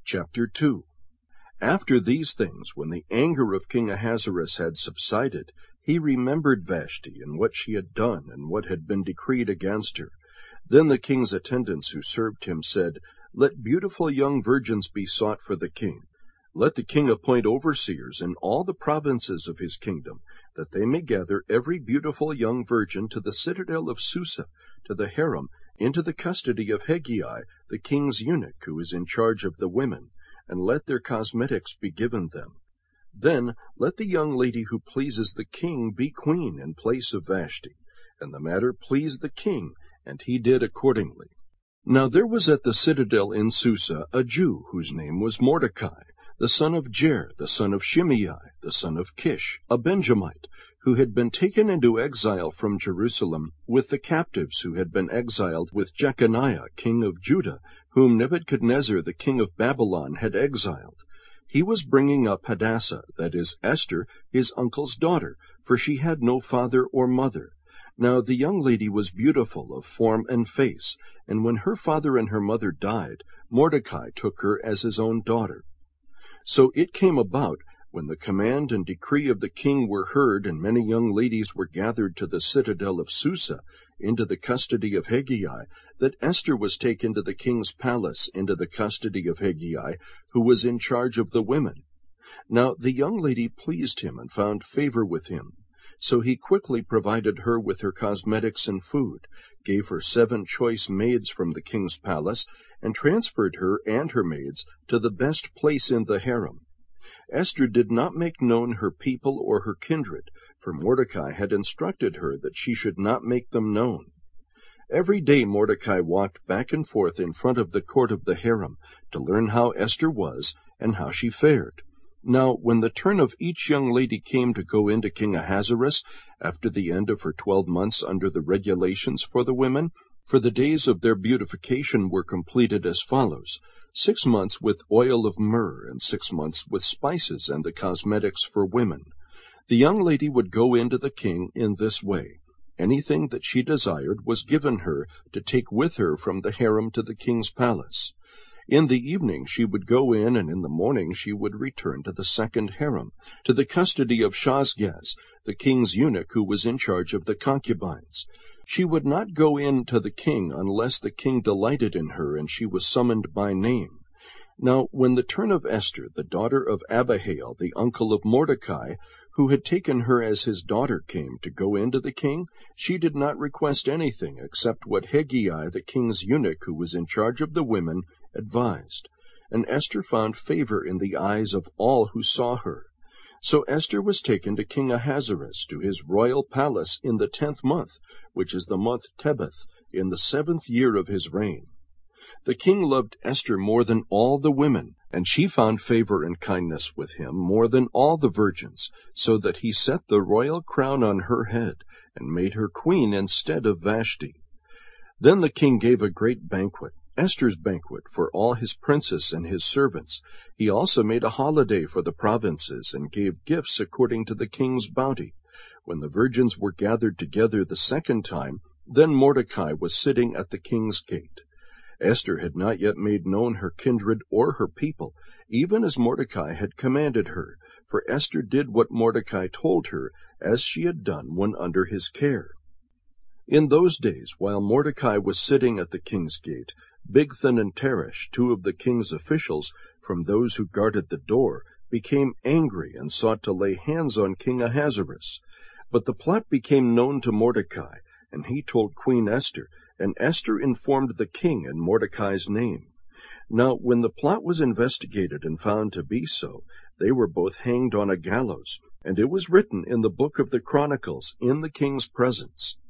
Chapter 2. After these things, when the anger of King Ahasuerus had subsided, he remembered Vashti, and what she had done, and what had been decreed against her. Then the king's attendants who served him said, Let beautiful young virgins be sought for the king. Let the king appoint overseers in all the provinces of his kingdom, that they may gather every beautiful young virgin to the citadel of Susa, to the harem, into the custody of Hegai, the king's eunuch, who is in charge of the women, and let their cosmetics be given them. Then let the young lady who pleases the king be queen in place of Vashti. And the matter pleased the king, and he did accordingly. Now there was at the citadel in Susa a Jew, whose name was Mordecai, the son of Jair, the son of Shimei, the son of Kish, a Benjamite, who had been taken into exile from Jerusalem with the captives who had been exiled with Jeconiah, king of Judah, whom Nebuchadnezzar, the king of Babylon, had exiled. He was bringing up Hadassah, that is, Esther, his uncle's daughter, for she had no father or mother. Now the young lady was beautiful of form and face, and when her father and her mother died, Mordecai took her as his own daughter. So it came about, when the command and decree of the king were heard, and many young ladies were gathered to the citadel of Susa, into the custody of Hegai, that Esther was taken to the king's palace, into the custody of Hegai, who was in charge of the women. Now the young lady pleased him, and found favor with him. So he quickly provided her with her cosmetics and food, gave her 7 choice maids from the king's palace, and transferred her and her maids to the best place in the harem. Esther did not make known her people or her kindred, for Mordecai had instructed her that she should not make them known. Every day Mordecai walked back and forth in front of the court of the harem, to learn how Esther was, and how she fared. Now when the turn of each young lady came to go into King Ahasuerus, after the end of her 12 months under the regulations for the women, for the days of their beautification were completed as follows: 6 months with oil of myrrh, and 6 months with spices and the cosmetics for women. The young lady would go into the king in this way. Anything that she desired was given her to take with her from the harem to the king's palace. In the evening she would go in, and in the morning she would return to the second harem, to the custody of Shazgaz, the king's eunuch, who was in charge of the concubines. She would not go in to the king unless the king delighted in her, and she was summoned by name. Now when the turn of Esther, the daughter of Abihail, the uncle of Mordecai, who had taken her as his daughter, came to go in to the king, she did not request anything except what Hegai, the king's eunuch, who was in charge of the women, advised. And Esther found favor in the eyes of all who saw her. So Esther was taken to King Ahasuerus, to his royal palace, in the 10th month, which is the month Tebeth, in the 7th year of his reign. The king loved Esther more than all the women, and she found favor and kindness with him more than all the virgins, so that he set the royal crown on her head, and made her queen instead of Vashti. Then the king gave a great banquet, Esther's banquet, for all his princes and his servants. He also made a holiday for the provinces, and gave gifts according to the king's bounty. When the virgins were gathered together the second time, then Mordecai was sitting at the king's gate. Esther had not yet made known her kindred or her people, even as Mordecai had commanded her, for Esther did what Mordecai told her, as she had done when under his care. In those days, while Mordecai was sitting at the king's gate, Bigthan and Teresh, 2 of the king's officials, from those who guarded the door, became angry and sought to lay hands on King Ahasuerus. But the plot became known to Mordecai, and he told Queen Esther, and Esther informed the king in Mordecai's name. Now when the plot was investigated and found to be so, they were both hanged on a gallows, and it was written in the book of the Chronicles in the king's presence.